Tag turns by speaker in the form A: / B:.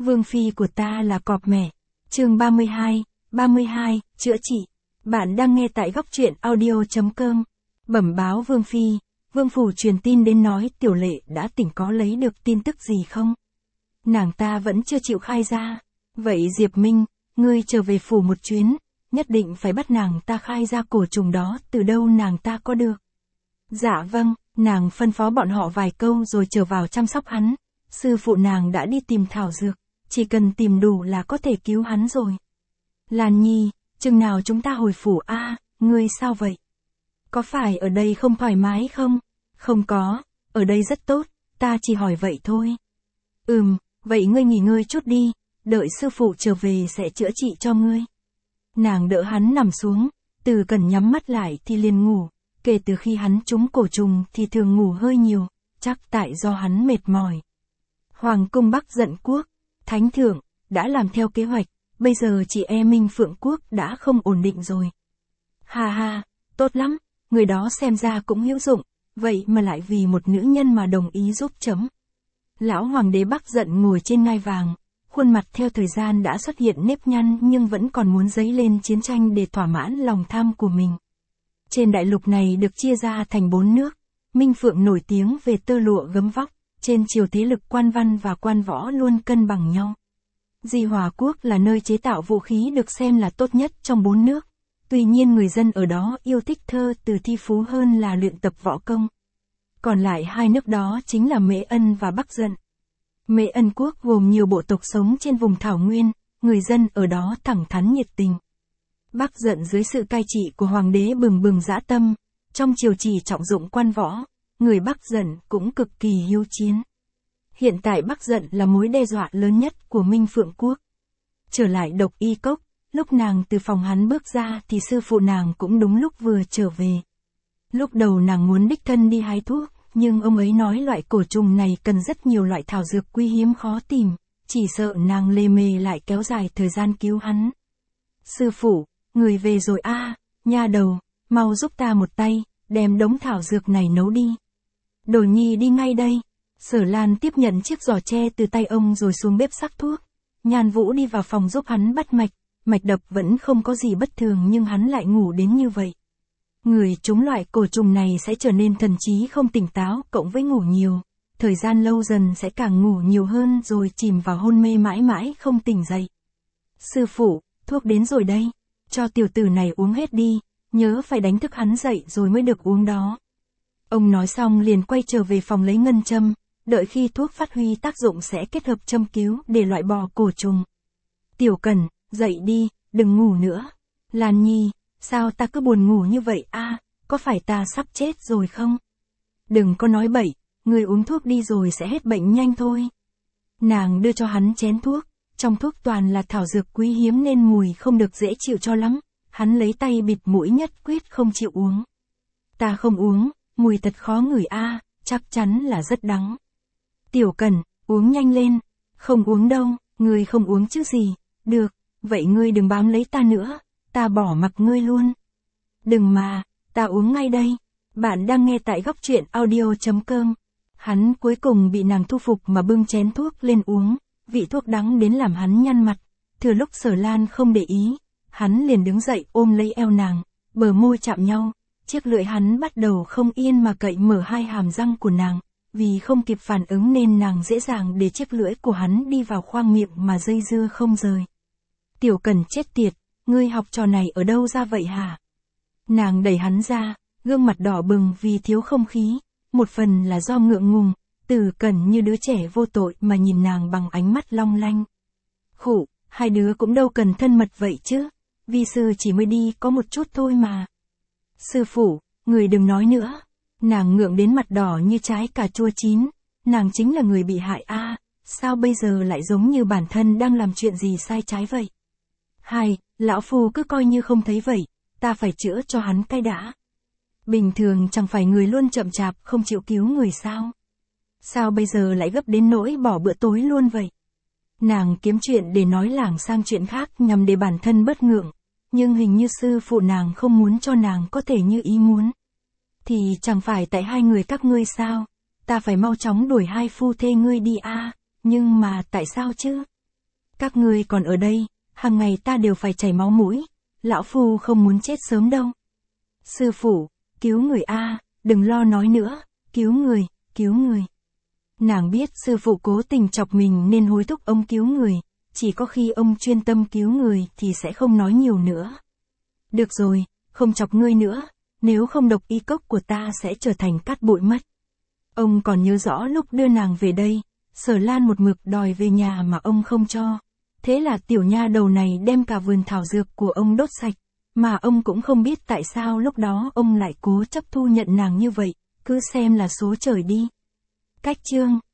A: Vương phi của ta là cọp mẹ. Chương 32, chữa trị. Bạn đang nghe tại góc truyện audio.com. Bẩm báo Vương phi, Vương phủ truyền tin đến nói Tiểu Lệ đã tỉnh, có lấy được tin tức gì không? Nàng ta vẫn chưa chịu khai ra. Vậy Diệp Minh, ngươi trở về phủ một chuyến, nhất định phải bắt nàng ta khai ra cổ trùng đó từ đâu nàng ta có được. Dạ vâng, nàng phân phó bọn họ vài câu rồi trở vào chăm sóc hắn. Sư phụ nàng đã đi tìm thảo dược, chỉ cần tìm đủ là có thể cứu hắn rồi. Lan Nhi, chừng nào chúng ta hồi phủ a? Ngươi sao vậy? Có phải ở đây không thoải mái không? Không có, ở đây rất tốt, ta chỉ hỏi vậy thôi. Vậy ngươi nghỉ ngơi chút đi, đợi sư phụ trở về sẽ chữa trị cho ngươi. Nàng đỡ hắn nằm xuống, Từ Cẩn nhắm mắt lại thì liền ngủ, kể từ khi hắn trúng cổ trùng thì thường ngủ hơi nhiều, chắc tại do hắn mệt mỏi. Hoàng cung Bắc Dận Quốc, Thánh thượng, đã làm theo kế hoạch, bây giờ chị em Minh Phượng Quốc đã không ổn định rồi. Ha, tốt lắm, người đó xem ra cũng hữu dụng, vậy mà lại vì một nữ nhân mà đồng ý giúp chấm. Lão hoàng đế Bắc Dận ngồi trên ngai vàng, khuôn mặt theo thời gian đã xuất hiện nếp nhăn nhưng vẫn còn muốn dấy lên chiến tranh để thỏa mãn lòng tham của mình. Trên đại lục này được chia ra thành 4 nước, Minh Phượng nổi tiếng về tơ lụa gấm vóc, trên triều thế lực quan văn và quan võ luôn cân bằng nhau. Di Hòa Quốc là nơi chế tạo vũ khí được xem là tốt nhất trong 4 nước, tuy nhiên người dân ở đó yêu thích thơ từ thi phú hơn là luyện tập võ công. Còn lại hai nước đó chính là Mễ Ân và Bắc Dận. Mễ Ân quốc gồm nhiều bộ tộc sống trên vùng thảo nguyên, người dân ở đó thẳng thắn nhiệt tình. Bắc Dận dưới sự cai trị của hoàng đế bừng bừng dã tâm, trong triều chỉ trọng dụng quan võ, người Bắc Dận cũng cực kỳ hiếu chiến. Hiện tại Bắc Dận là mối đe dọa lớn nhất của Minh Phượng quốc. Trở lại Độc Y Cốc, lúc nàng từ phòng hắn bước ra thì sư phụ nàng cũng đúng lúc vừa trở về. Lúc đầu nàng muốn đích thân đi hái thuốc, nhưng ông ấy nói loại cổ trùng này cần rất nhiều loại thảo dược quý hiếm khó tìm, chỉ sợ nàng lề mề lại kéo dài thời gian cứu hắn. Sư phụ, người về rồi a, nha đầu, mau giúp ta một tay, đem đống thảo dược này nấu đi. Đồ nhi đi ngay đây. Sở Lan tiếp nhận chiếc giỏ tre từ tay ông rồi xuống bếp sắc thuốc. Nhan Vũ đi vào phòng giúp hắn bắt mạch, mạch đập vẫn không có gì bất thường nhưng hắn lại ngủ đến như vậy. Người trúng loại cổ trùng này sẽ trở nên thần trí không tỉnh táo cộng với ngủ nhiều, thời gian lâu dần sẽ càng ngủ nhiều hơn rồi chìm vào hôn mê mãi mãi không tỉnh dậy. Sư phụ, thuốc đến rồi đây, cho tiểu tử này uống hết đi, nhớ phải đánh thức hắn dậy rồi mới được uống đó. Ông nói xong liền quay trở về phòng lấy ngân châm, đợi khi thuốc phát huy tác dụng sẽ kết hợp châm cứu để loại bỏ cổ trùng. Tiểu Cẩn, dậy đi, đừng ngủ nữa. Lan Nhi, sao ta cứ buồn ngủ như vậy a? Có phải ta sắp chết rồi không? Đừng có nói bậy, người uống thuốc đi rồi sẽ hết bệnh nhanh thôi. Nàng đưa cho hắn chén thuốc, trong thuốc toàn là thảo dược quý hiếm nên mùi không được dễ chịu cho lắm, hắn lấy tay bịt mũi nhất quyết không chịu uống. Ta không uống, mùi thật khó ngửi a, chắc chắn là rất đắng. Tiểu Cẩn, uống nhanh lên. Không uống đâu, ngươi không uống chứ gì. Được, vậy ngươi đừng bám lấy ta nữa, ta bỏ mặc ngươi luôn. Đừng mà, ta uống ngay đây. Bạn đang nghe tại góc truyện audio.com. Hắn cuối cùng bị nàng thu phục mà bưng chén thuốc lên uống, vị thuốc đắng đến làm hắn nhăn mặt. Thừa lúc Sở Lan không để ý, hắn liền đứng dậy ôm lấy eo nàng, bờ môi chạm nhau, chiếc lưỡi hắn bắt đầu không yên mà cậy mở hai hàm răng của nàng. Vì không kịp phản ứng nên nàng dễ dàng để chiếc lưỡi của hắn đi vào khoang miệng mà dây dưa không rời. Tiểu Cẩn chết tiệt, ngươi học trò này ở đâu ra vậy hả? Nàng đẩy hắn ra, gương mặt đỏ bừng vì thiếu không khí, một phần là do ngượng ngùng, Từ Cẩn như đứa trẻ vô tội mà nhìn nàng bằng ánh mắt long lanh. Khụ, hai đứa cũng đâu cần thân mật vậy chứ, vi sư chỉ mới đi có một chút thôi mà. Sư phụ, người đừng nói nữa. Nàng ngượng đến mặt đỏ như trái cà chua chín, nàng chính là người bị hại a, sao bây giờ lại giống như bản thân đang làm chuyện gì sai trái vậy? Lão phu cứ coi như không thấy vậy, ta phải chữa cho hắn cái đã. Bình thường chẳng phải người luôn chậm chạp không chịu cứu người sao? Sao bây giờ lại gấp đến nỗi bỏ bữa tối luôn vậy? Nàng kiếm chuyện để nói lảng sang chuyện khác nhằm để bản thân bớt ngượng, nhưng hình như sư phụ nàng không muốn cho nàng có thể như ý muốn. Thì chẳng phải tại hai người các ngươi sao? Ta phải mau chóng đuổi hai phu thê ngươi đi a, nhưng mà tại sao chứ? Các ngươi còn ở đây, hàng ngày ta đều phải chảy máu mũi, lão phu không muốn chết sớm đâu. Sư phụ, cứu người a, đừng lo nói nữa, cứu người, cứu người. Nàng biết sư phụ cố tình chọc mình nên hối thúc ông cứu người, chỉ có khi ông chuyên tâm cứu người thì sẽ không nói nhiều nữa. Được rồi, không chọc ngươi nữa, nếu không độc y cốc của ta sẽ trở thành cát bụi mất. Ông còn nhớ rõ lúc đưa nàng về đây, Sở Lan một mực đòi về nhà mà ông không cho. Thế là tiểu nha đầu này đem cả vườn thảo dược của ông đốt sạch, mà ông cũng không biết tại sao lúc đó ông lại cố chấp thu nhận nàng như vậy, cứ xem là số trời đi. Cách chương